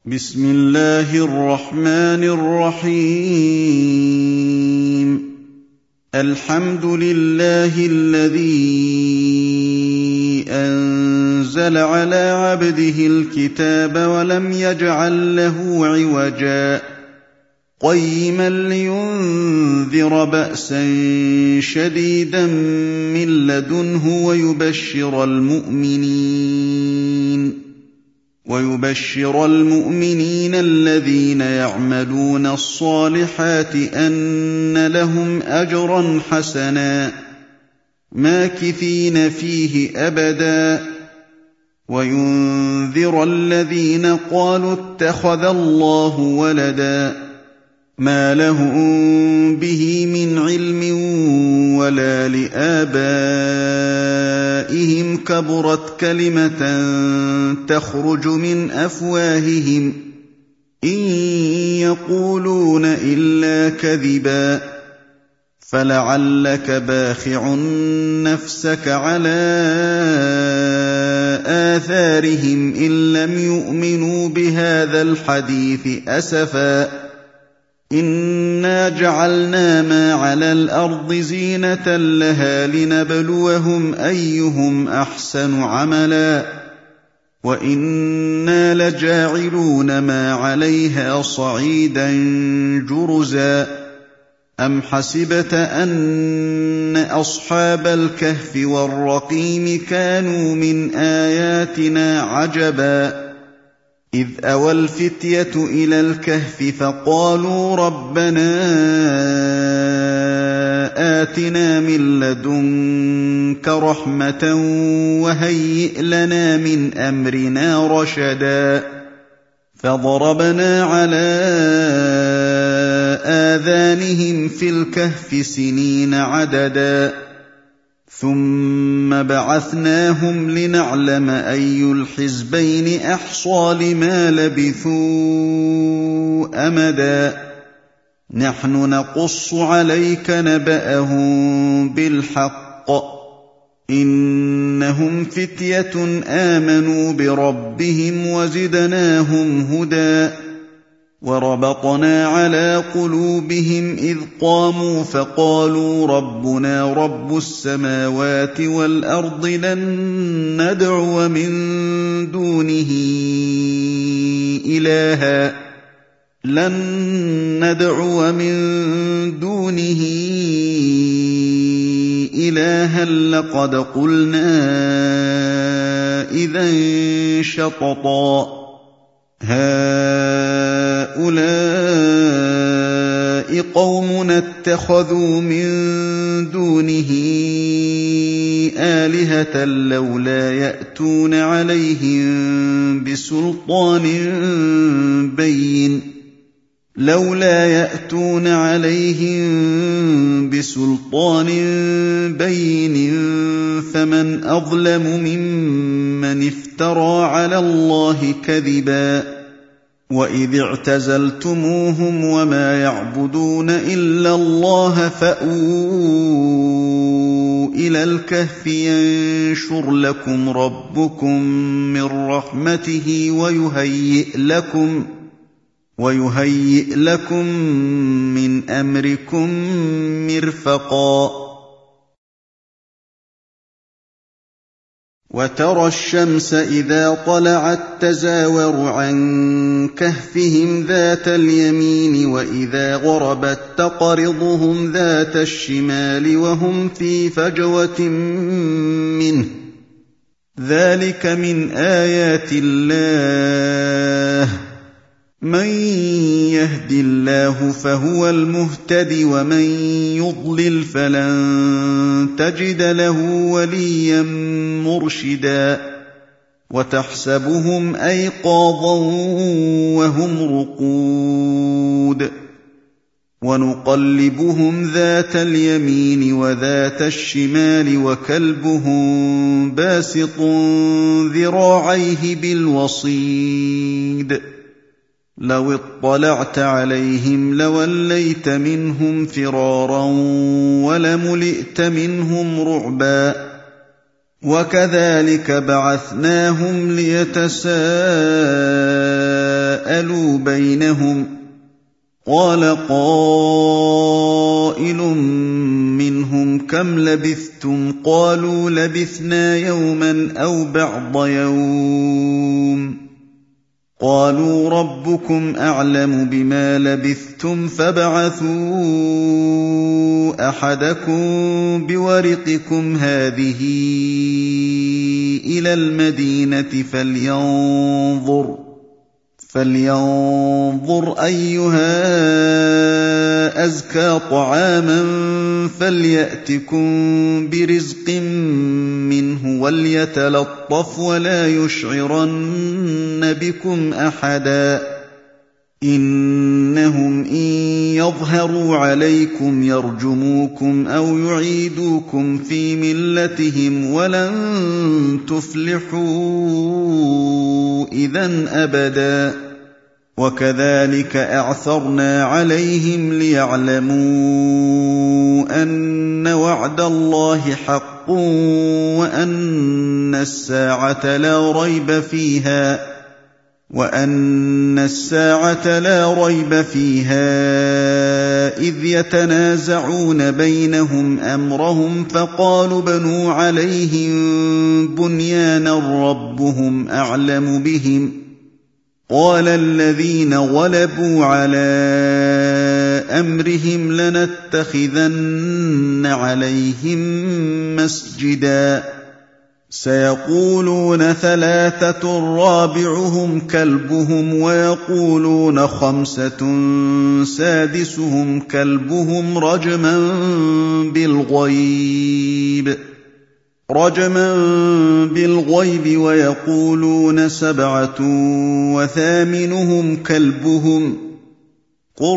بسم الله الرحمن الرحيم. الحمد لله الذي أنزل على عبده الكتاب ولم يجعل له عوجا قيما لينذر بأسا شديدا من لدنه ويبشر المؤمنين الذين يعملون الصالحات أن لهم أجرا حسنا ماكثين فيه أبدا وينذر الذين قالوا اتخذ الله ولدا ما لهم به من علم ولا لآبائهم كبرت كلمة تخرج من أفواههم إن يقولون إلا كذبا فلعلك باخع نفسك على آثارهم إن لم يؤمنوا بهذا الحديث أسفا إنا جعلنا ما على الأرض زينة لها لنبلوهم أيهم أحسن عملا وإنا لجاعلون ما عليها صعيدا جرزا أم حسبت أن أصحاب الكهف والرقيم كانوا من آياتنا عجبا إذ أوى الفتية إلى الكهف فقالوا ربنا آتنا من لدنك رحمة وهيئ لنا من أمرنا رشدا فضربنا على آذانهم في الكهف سنين عددا ثم بعثناهم لنعلم أي الحزبين أحصى لما لبثوا أمدا نحن نقص عليك نبأهم بالحق إنهم فتية آمنوا بربهم وزدناهم هدى وربطنا على قلوبهم إذ قاموا فقالوا ربنا رب السماوات والأرض لن ندعو من دونه إلها لقد قلنا إذا شططا هؤلاء قومنا اتخذوا من دونه آلهة لولا يأتون عليهم بسلطان بين فمن أظلم ممن افترى على الله كذبا وإذ اعتزلتموهم وما يعبدون إلا الله فأووا إلى الكهف ينشر لكم ربكم من رحمته ويهيئ لكم من أمركم مرفقا وترى الشمس إذا طلعت تزاور عن كهفهم ذات اليمين وإذا غربت تقرضهم ذات الشمال وهم في فجوة منه ذلك من آيات الله من يهد الله فهو المهتد ومن يضلل فلن تجد له وليا مرشدا وتحسبهم أيقاظا وهم رقود ونقلبهم ذات اليمين وذات الشمال وكلبهم باسط ذراعيه بالوصيد لو اطلعت عليهم لوليت منهم فرارا ولملئت منهم رعبا وكذلك بعثناهم ليتساءلوا تساءلوا بينهم قال قائل منهم كم لبثتم قالوا لبثنا يوما أو بعض يوم قالوا ربكم أعلم بما لبثتم فابعثوا أحدكم بورقكم هذه إلى المدينة فلينظر أيها أزكى طعاما فليأتكم برزق منه وليتلطف ولا يشعرن بكم أحدا إنهم إن يظهروا عليكم يرجموكم أو يعيدوكم في ملتهم ولن تفلحوا إذن أبدا وكذلك أعثرنا عليهم ليعلموا أن وعد الله حق وأن الساعة لا ريب فيها إذ يتنازعون بينهم أمرهم فقالوا بنوا عليهم بنيانا ربهم أعلم بهم قال الذين غلبوا على أمرهم لنتخذن عليهم مسجدا سيقولون ثلاثة رابعهم كلبهم ويقولون خمسة سادسهم كلبهم رجما بالغيب ويقولون سبعة وثامنهم كلبهم قل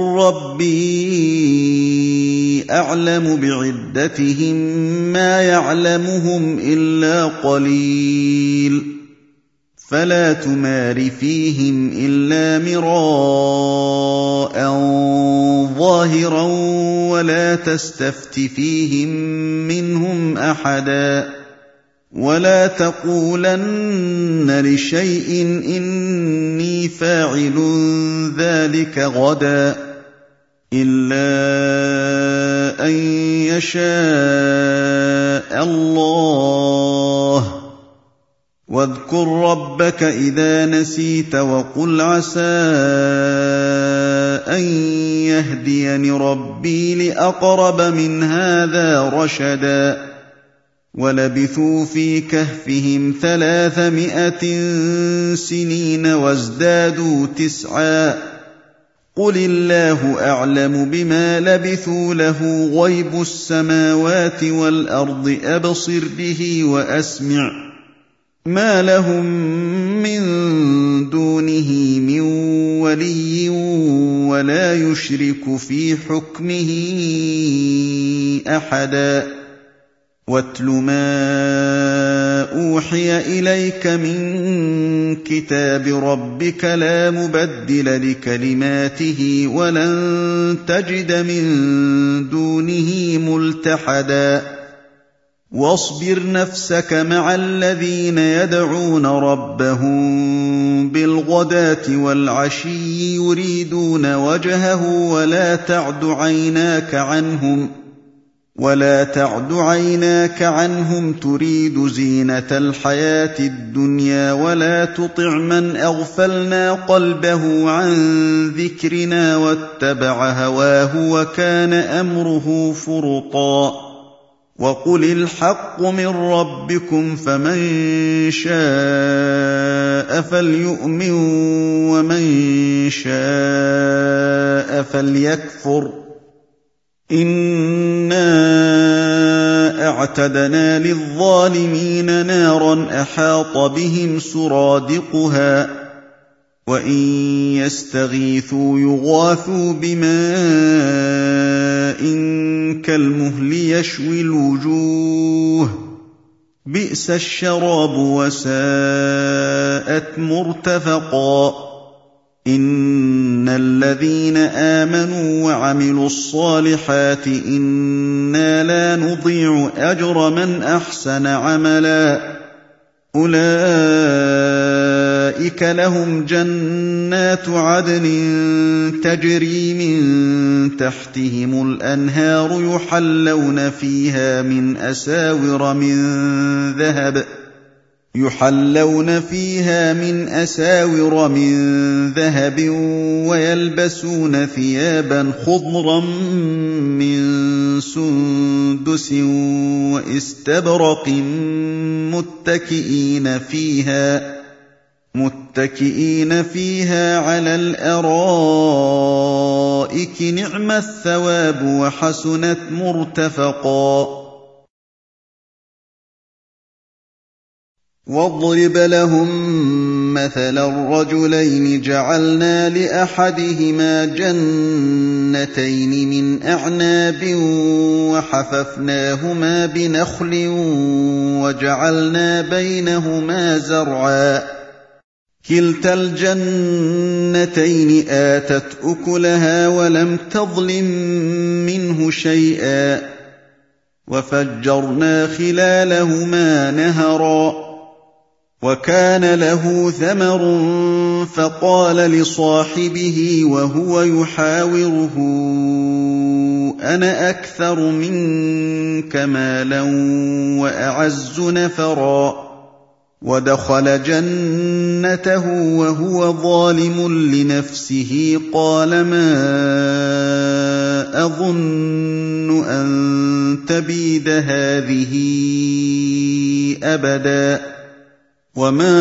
ربي أعلم بعدتهم ما يعلمهم إلا قليل فلا تمار فيهم إلا مراء ظاهرا ولا تستفت فيهم منهم أحدا ولا تقولن لشيء إني فاعل ذلك غدا إلا أن يشاء الله واذكر ربك إذا نسيت وقل عسى أن يهديني ربي لأقرب من هذا رشدا ولبثوا في كهفهم 300 سنين وازدادوا 9 قل الله أعلم بما لبثوا له غيب السماوات والأرض أبصر به وأسمع ما لهم من دونه من ولي ولا يشرك في حكمه أحدا واتل ما أوحي إليك من كتاب ربك لا مبدل لكلماته ولن تجد من دونه ملتحدا واصبر نفسك مع الذين يدعون ربهم بالغداة والعشي يريدون وجهه ولا تعد عيناك عنهم تريد زينة الحياة الدنيا ولا تطع من أغفلنا قلبه عن ذكرنا واتبع هواه وكان أمره فرطا وقل الحق من ربكم فمن شاء فليؤمن ومن شاء فليكفر إنا أعتدنا للظالمين نارا أحاط بهم سرادقها وإن يستغيثوا يغاثوا بماء كالمهل يشوي الوجوه بئس الشراب وساءت مرتفقا إن الذين آمنوا وعملوا الصالحات إنا لا نضيع أجر من أحسن عملا أولئك لهم جنات جَنَّاتُ عَدْنٍ تَجْرِي مِن تَحْتِهِمُ الْأَنْهَارُ يُحَلَّوْنَ فِيهَا مِنْ أَسَاوِرَ مِن ذَهَبٍ وَيَلْبَسُونَ ثِيَابًا خُضْرًا مِّن سُندُسٍ وَإِسْتَبْرَقٍ مُّتَّكِئِينَ فِيهَا عَلَى الْأَرَائِكِ ۚ نِعْمَ الثَّوَابُ وَحَسُنَتْ مُرْتَفَقًا. وَاضْرِبْ لَهُم مَّثَلًا رَّجُلَيْنِ جَعَلْنَا لِأَحَدِهِمَا جَنَّتَيْنِ مِنْ أَعْنَابٍ وَحَفَفْنَاهُمَا بِنَخْلٍ وَجَعَلْنَا بَيْنَهُمَا زَرْعًا كِلْتَا الْجَنَّتَيْنِ آتَتْ أُكُلَهَا وَلَمْ تَظْلِم مِّنْهُ شَيْئًا وَفَجَّرْنَا خِلَالَهُمَا نَهَرًا. وَكَانَ لَهُ ثَمَرٌ فَقَالَ لِصَاحِبِهِ وَهُوَ يُحَاوِرُهُ أَنَا أَكْثَرُ مِنكَ مَالًا وَأَعَزُّ نَفَرًا. وَدَخَلَ جَنَّتَهُ وَهُوَ ظَالِمٌ لِّنَفْسِهِ قَالَ مَا أَظُنُّ أَن تَبِيدَ هَٰذِهِ أَبَدًا وَمَا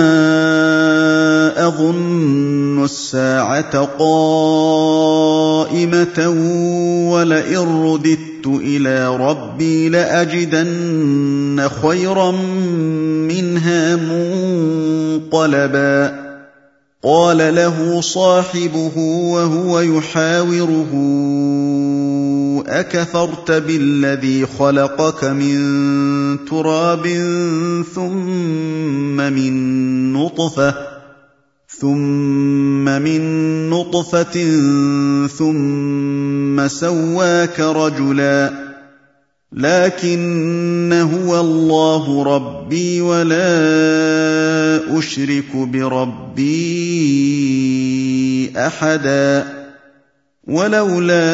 أَظُنُّ السَّاعَةَ قَائِمَةً وَلَئِن رُّدِدتُّ إِلَىٰ رَبِّي لَأَجِدَنَّ خَيْرًا مِّنْهَا مُنقَلَبًا. قَالَ لَهُ صَاحِبُهُ وَهُوَ يُحَاوِرُهُ أَكَفَرْتَ بِالَّذِي خَلَقَكَ مِن تُرَابٍ ثُمَّ مِن نُّطْفَةٍ ثُمَّ سَوَّاكَ رَجُلًا لَّٰكِنَّ هُوَ اللَّهُ رَبِّي وَلَا أُشْرِكُ بِرَبِّي أَحَدًا. وَلَوْلَا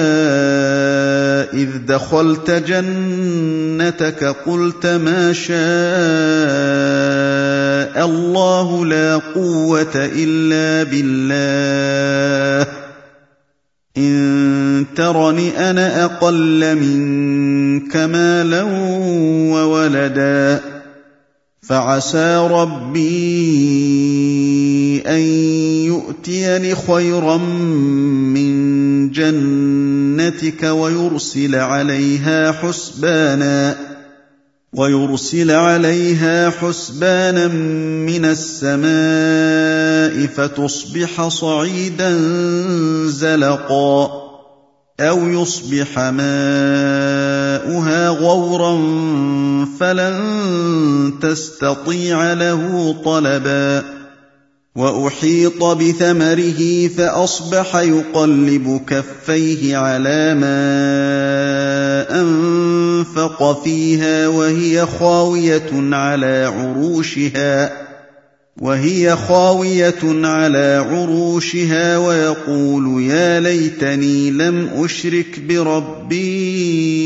إِذْ دَخَلْتَ جَنَّتَكَ قُلْتَ مَا شَاءَ اللَّهُ لَا قُوَّةَ إِلَّا بِاللَّهِ إِن تَرَنِ أَنَا أَقَلَّ مِنكَ مَالًا وَوَلَدًا فَعَسَىٰ رَبِّي أَن يُؤْتِيَنِ خَيْرًا مِّن جَنَّتِكَ وَيُرْسِلَ عَلَيْهَا حُسْبَانًا مِّنَ السَّمَاءِ فَتُصْبِحَ صَعِيدًا زَلَقًا أَوْ يُصْبِحَ مَاؤُهَا غَوْرًا فَلَن تَسْتَطِيعَ لَهُ طَلَبًا. وَأُحِيطَ بِثَمَرِهِ فَأَصْبَحَ يُقَلِّبُ كَفَّيْهِ عَلَىٰ مَا أَنفَقَ فِيهَا وَهِيَ خَاوِيَةٌ عَلَىٰ عُرُوشِهَا وَيَقُولُ يَا لَيْتَنِي لَمْ أُشْرِكْ بِرَبِّي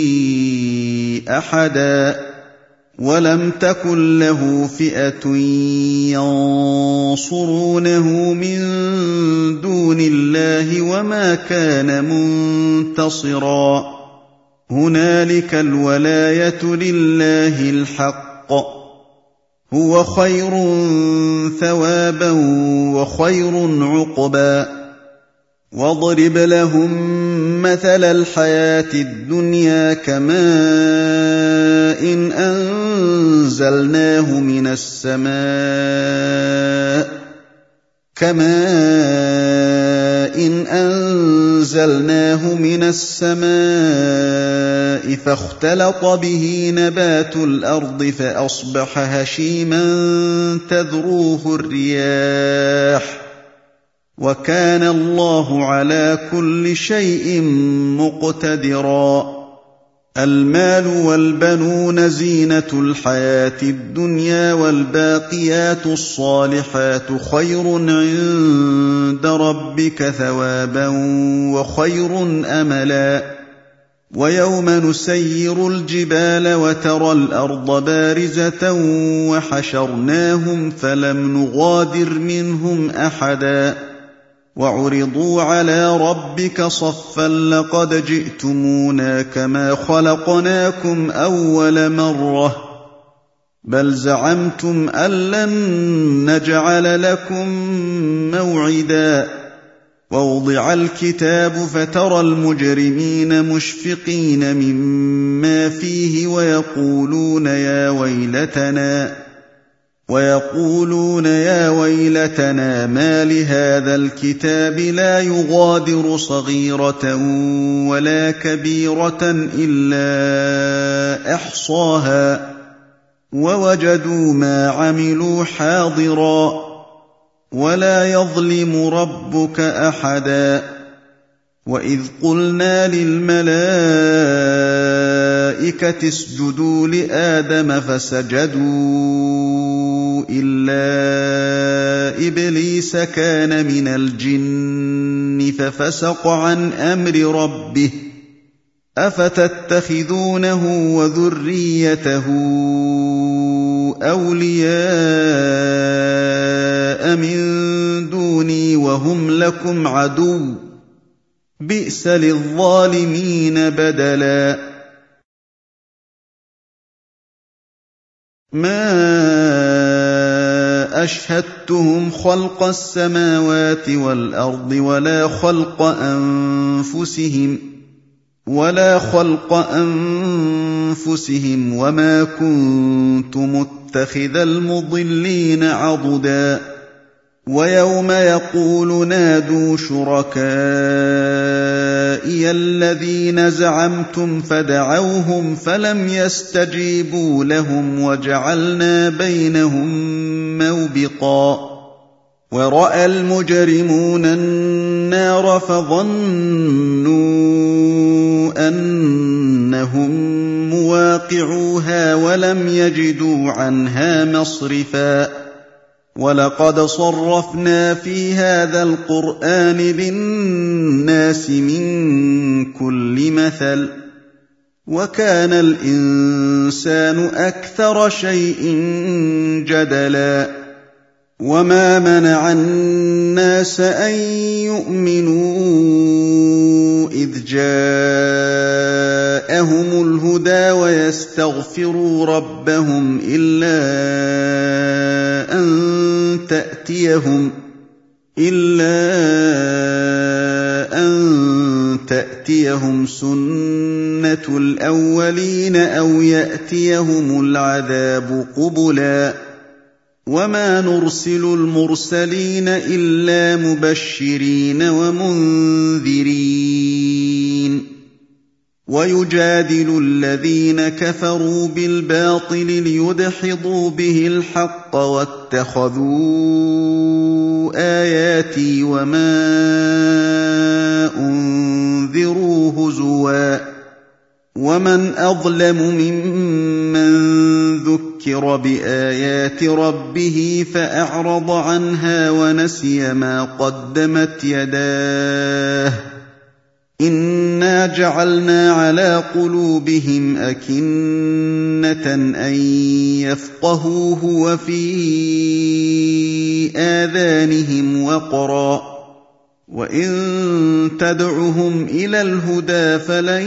أَحَدًا. وَلَمْ تَكُن لَّهُ فِئَةٌ يَنصُرُونَهُ مِن دُونِ اللَّهِ وَمَا كَانَ مُنتَصِرًا. هُنَالِكَ الْوَلَايَةُ لِلَّهِ الْحَقِّ هُوَ خَيْرٌ ثَوَابًا وَخَيْرٌ عُقْبًا. وَاضْرِبْ لَهُم مَّثَلَ الْحَيَاةِ الدُّنْيَا كَمَاءٍ أَنزَلْنَاهُ مِنَ السَّمَاءِ فَاخْتَلَطَ بِهِ نَبَاتُ الْأَرْضِ فَأَصْبَحَ هَشِيمًا تَذْرُوهُ الرِّيَاحُ ۗ وَكَانَ اللَّهُ عَلَىٰ كُلِّ شَيْءٍ مُّقْتَدِرًا. المال والبنون زينة الحياة الدنيا والباقيات الصالحات خير عند ربك ثوابا وخير أملا ويوم نسير الجبال وترى الأرض بارزة وحشرناهم فلم نغادر منهم أحدا وعرضوا على ربك صفا لقد جئتمونا كما خلقناكم أول مرة بل زعمتم أن لن نجعل لكم موعدا ووضع الكتاب فترى المجرمين مشفقين مما فيه ويقولون يا ويلتنا ما لهذا الكتاب لا يغادر صغيرة ولا كبيرة إلا أحصاها ووجدوا ما عملوا حاضرا ولا يظلم ربك أحدا وإذ قلنا للملائكة اسجدوا لآدم فسجدوا إلا إبليس كان من الجن ففسق عن أمر ربه أفتتخذونه وذريته أولياء من دوني وهم لكم عدو بئس للظالمين بدلا ما أشهدتهم خلق السماوات والأرض ولا خلق أنفسهم وما كنت متخذ المضلين عضدا ويوم يقول نادوا شركائي الذين زعمتم فدعوهم فلم يستجيبوا لهم وجعلنا بينهم موبقا ورأى المجرمون النار فظنوا أنهم مواقعوها ولم يجدوا عنها مصرفا ولقد صرفنا في هذا القرآن للناس من كل مثل وكان الإنسان أكثر شيء جدلا وما منع الناس أن يؤمنوا إذ جاءهم الهدى ويستغفروا ربهم إلا أن تأتيهم سنة الأولين أو يأتيهم العذاب قبلا وما نرسل المرسلين إلا مبشرين ومنذرين ويجادل الذين كفروا بالباطل ليدحضوا به الحق واتخذوا آياتي وما أنذروا هزوا ومن أظلم ممن ذكر بآيات ربه فأعرض عنها ونسي ما قدمت يداه إنا جعلنا على قلوبهم أكنة أن يفقهوه وفي آذانهم وقرا وإن تدعهم إلى الهدى فلن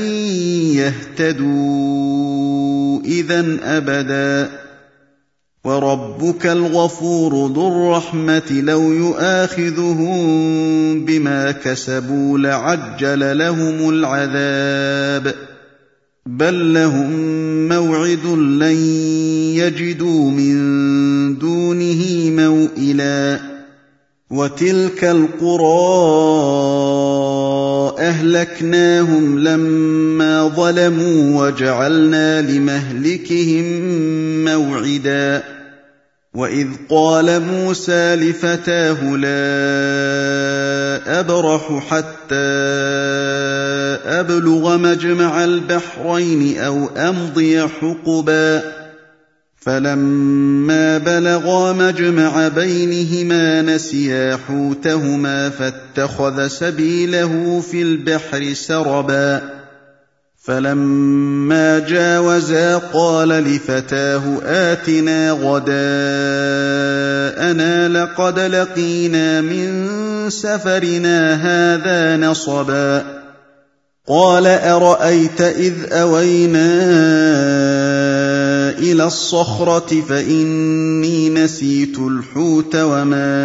يهتدوا إذن أبدا وربك الغفور ذو الرحمة لو يؤاخذهم بما كسبوا لعجل لهم العذاب بل لهم موعد لن يجدوا من دونه موئلا وتلك القرى أهلكناهم لما ظلموا وجعلنا لمهلكهم موعدا وإذ قال موسى لفتاه لا أبرح حتى أبلغ مجمع البحرين أو أمضي حقبا فلما بلغا مجمع بينهما نسيا حوتهما فاتخذ سبيله في البحر سربا فلما جاوزا قال لفتاه آتنا غداءنا لقد لقينا من سفرنا هذا نصبا قال أرأيت إذ أوينا إلى الصخرة فإني نسيت الحوت وما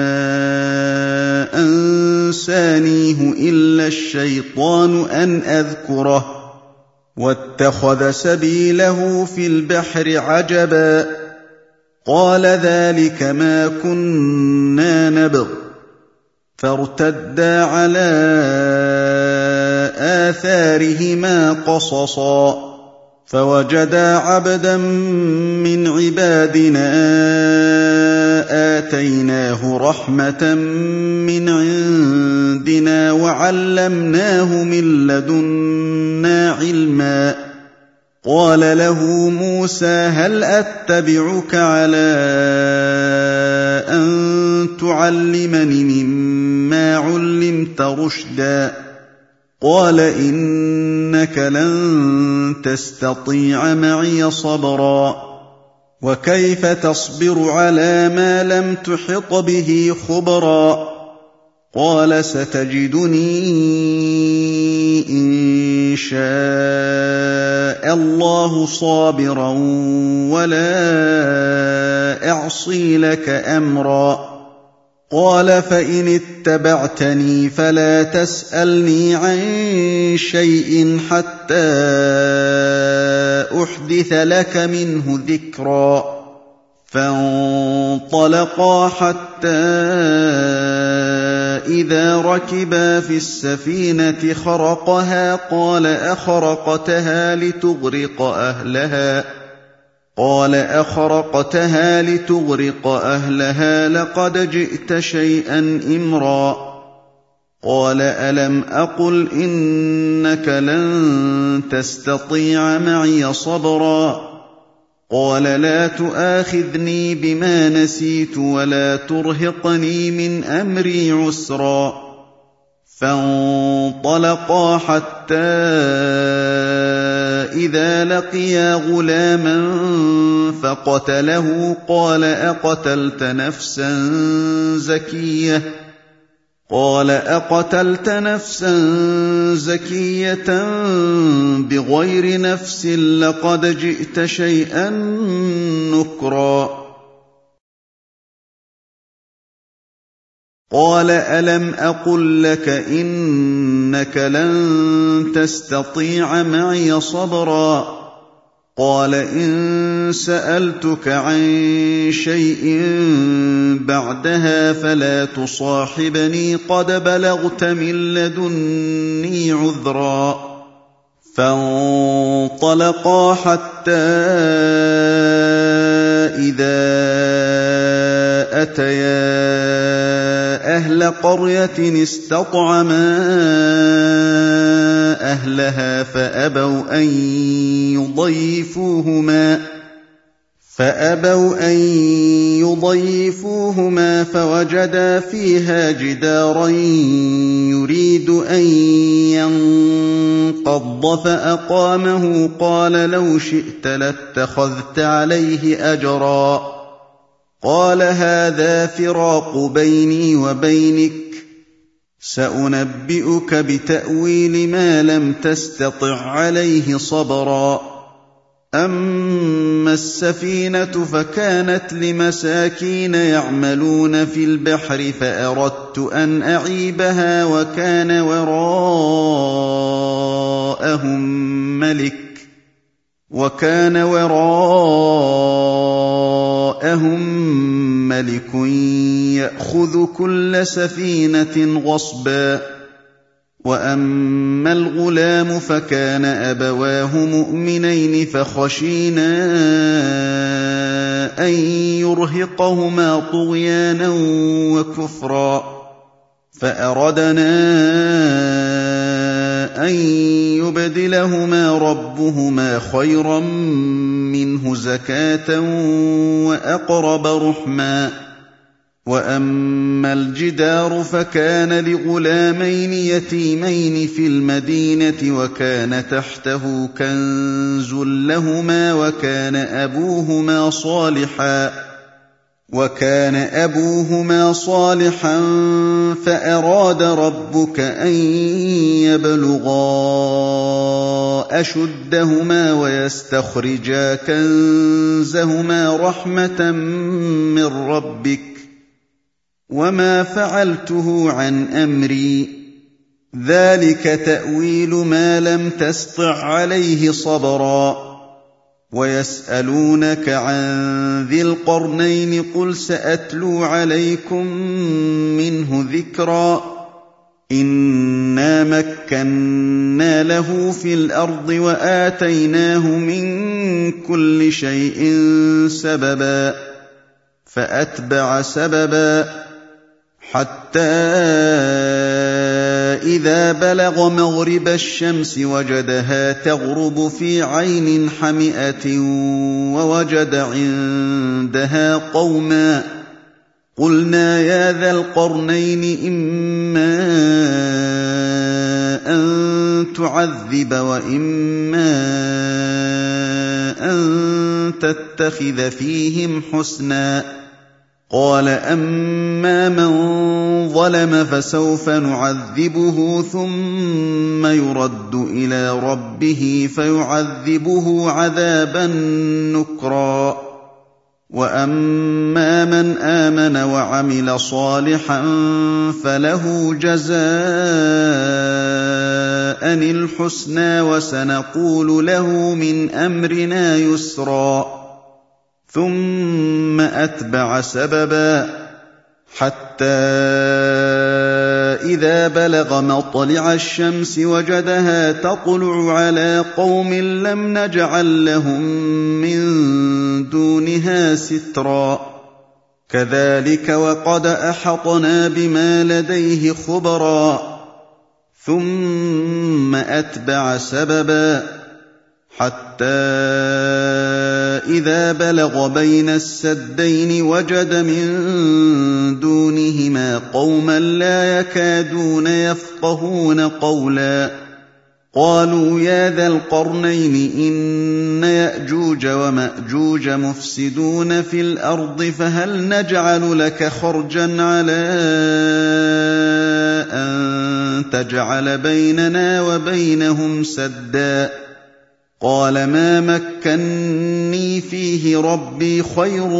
أنسانيه إلا الشيطان أن أذكره واتخذ سبيله في البحر عجبا قال ذلك ما كنا نبغ فارتدا على آثارهما قصصا فوجدا عبدا من عبادنا آتيناه رحمة من عندنا وعلمناه من لدنا علما قال له موسى هل أتبعك على أن تعلمني مما علمت رشدا قال إنك لن تستطيع معي صبرا وكيف تصبر على ما لم تحط به خبرا قال ستجدني إن شاء الله صابرا ولا أعصي لك أمرا قال فإن اتبعتني فلا تسألني عن شيء حتى أحدث لك منه ذكرا فانطلقا حتى إذا ركبا في السفينة خرقها قال أخرقتها لتغرق أهلها لقد جئت شيئا إمرا قال ألم أقل إنك لن تستطيع معي صبرا قال لا تؤاخذني بما نسيت ولا ترهقني من أمري عسرا فانطلقا حتى إذا لقيا غلاما فقتله قال أقتلت نفسا زكية بغير نفس لقد جئت شيئا نكرا قال ألم أقل لك إنك لن تستطيع معي صبرا قال إن سألتك عن شيء بعدها فلا تصاحبني قد بلغت من لدني عذرا فانطلقا حتى إذا أتيا أهل قرية استطعما أهلها فأبوا أن يضيفوهما فوجدا فيها جدارا يريد أن ينقض فأقامه قال لو شئت لاتخذت عليه أجرا قال هذا فراق بيني وبينك سأنبئك بتأويل ما لم تستطع عليه صبرا أما السفينة فكانت لمساكين يعملون في البحر فأردت أن أعيبها وكان وراءهم ملك يأخذ كل سفينة غصبا وأما الغلام فكان أبواه مؤمنين فخشينا أن يرهقهما طغيانا وكفرا فأردنا أن ليبدلهما ربهما خيرا منه زكاة وأقرب رحما. وأما الجدار فكان لغلامين يتيمين في المدينة وكان تحته كنز لهما وكان أبوهما صالحا فأراد ربك أن يبلغا أشدهما ويستخرجا كنزهما رحمة من ربك وما فعلته عن أمري ذلك تأويل ما لم تسطع عليه صبرا. ويسألونك عن ذي القرنين قل سأتلو عليكم منه ذكرا. إنا مكنا له في الأرض وآتيناه من كل شيء سببا فأتبع سببا حتى إذا بلغ مغرب الشمس وجدها تغرب في عين حمئة ووجد عندها قوما قلنا يا ذا القرنين إما أن تعذب وإما أن تتخذ فيهم حسنا. قال أما من ظلم فسوف نعذبه ثم يرد إلى ربه فيعذبه عذابا نكرا. وأما من آمن وعمل صالحا فله جزاء الحسنى وسنقول له من أمرنا يسرا. ثم أتبع سببا حتى إذا بلغ مطلع الشمس وجدها تطلع على قوم لم نجعل لهم من دونها سترا. كذلك وقد أحطنا بما لديه خبرا. ثم أتبع سببا حتى إذا بلغ بين السدين وجد من دونهما قوما لا يكادون يفقهون قولا. قالوا يا ذا القرنين إن يأجوج ومأجوج مفسدون في الأرض فهل نجعل لك خرجا على أن تجعل بيننا وبينهم سدا. قال ما مكني فيه ربي خير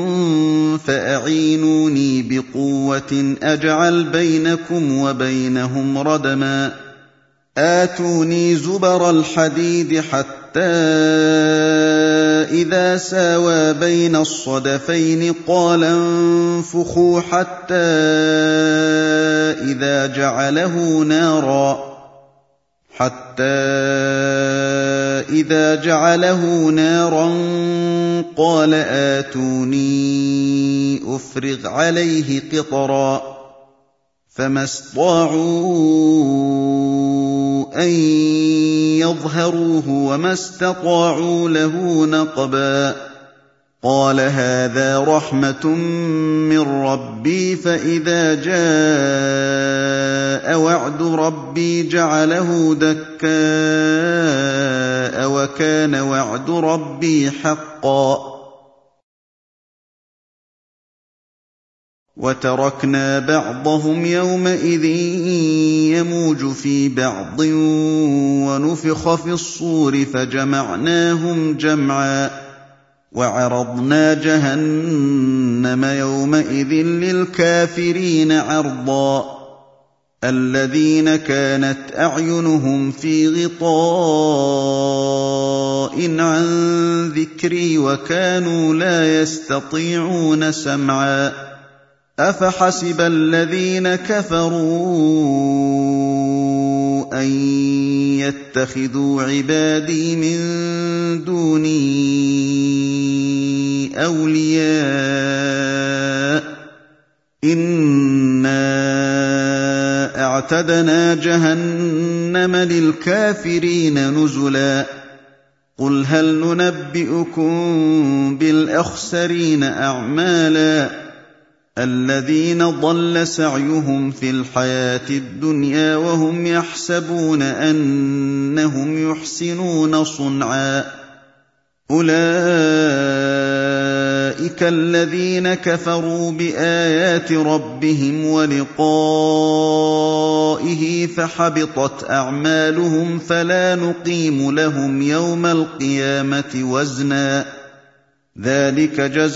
فأعينوني بقوة أجعل بينكم وبينهم ردما. آتوني زبر الحديد حتى إذا ساوى بين الصدفين قال انفخوا حتى إذا جعله نارا قال آتوني أفرغ عليه قطرا. فما استطاعوا أن يظهروه وما استطاعوا له نقبا. قال هذا رحمة من ربي فإذا جاء وعد ربي جعله دكاء وكان وعد ربي حقا. وتركنا بعضهم يومئذ يموج في بعض ونفخ في الصور فجمعناهم جمعا. وعرضنا جهنم يومئذ للكافرين عرضا. الذين كانت أعينهم في غطاء عن ذكري وكانوا لا يستطيعون سمعا. أفحسب الذين كفروا أن يتخذوا عبادي من دوني أولياء إنا وَأَعْتَدْنَا جَهَنَّمَ لِلْكَافِرِينَ نُزُلًا قُلْ هَلْ نُنَبِّئُكُم بِالْأَخْسَرِينَ أَعْمَالًا الَّذِينَ ضَلَّ سَعْيُهُمْ فِي الْحَيَاةِ الدُّنْيَا وَهُمْ يَحْسَبُونَ أَنَّهُمْ يُحْسِنُونَ صُنْعًا أُولَٰئِكَ الَّذِينَ كَفَرُوا بِآيَاتِ رَبِّهِمْ وَلِقَائِهِ فَحَبِطَتْ أَعْمَالُهُمْ فَلَا نُقِيمُ لَهُمْ يَوْمَ الْقِيَامَةِ وَزْنًا ذَٰلِكَ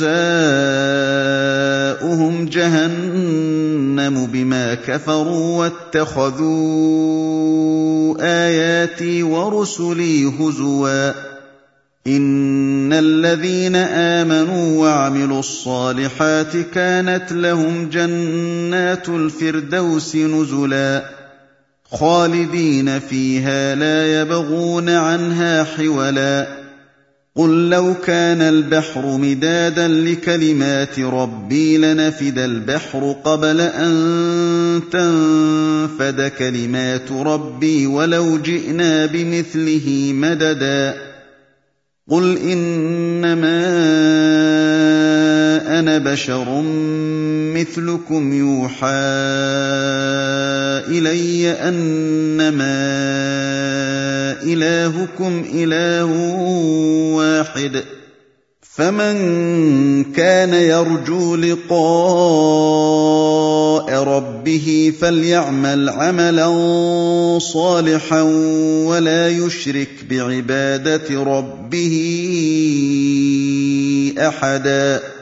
جَزَاؤُهُمْ جَهَنَّمُ بِمَا كَفَرُوا وَاتَّخَذُوا آيَاتِي وَرُسُلِي هُزُوًا إِنَّ الَّذِينَ آمَنُوا وَعَمِلُوا الصَّالِحَاتِ كَانَتْ لَهُمْ جَنَّاتُ الْفِرْدَوْسِ نُزُلًا خَالِدِينَ فِيهَا لَا يَبْغُونَ عَنْهَا حِوَلًا قُل لَّوْ كَانَ الْبَحْرُ مِدَادًا لِّكَلِمَاتِ رَبِّي لَنَفِدَ الْبَحْرُ قَبْلَ أَن تَنفَدَ كَلِمَاتُ رَبِّي وَلَوْ جِئْنَا بِمِثْلِهِ مَدَدًا قُلْ إِنَّمَا أَنَا بَشَرٌ مِّثْلُكُمْ يُوحَىٰ إِلَيَّ أَنَّمَا إِلَٰهُكُمْ إِلَٰهٌ وَاحِدٌ فَمَن كَانَ يَرْجُو لِقَاءَ رَبِّهِ فَلْيَعْمَلْ عَمَلًا صَالِحًا وَلَا يُشْرِكْ بِعِبَادَةِ رَبِّهِ أَحَدًا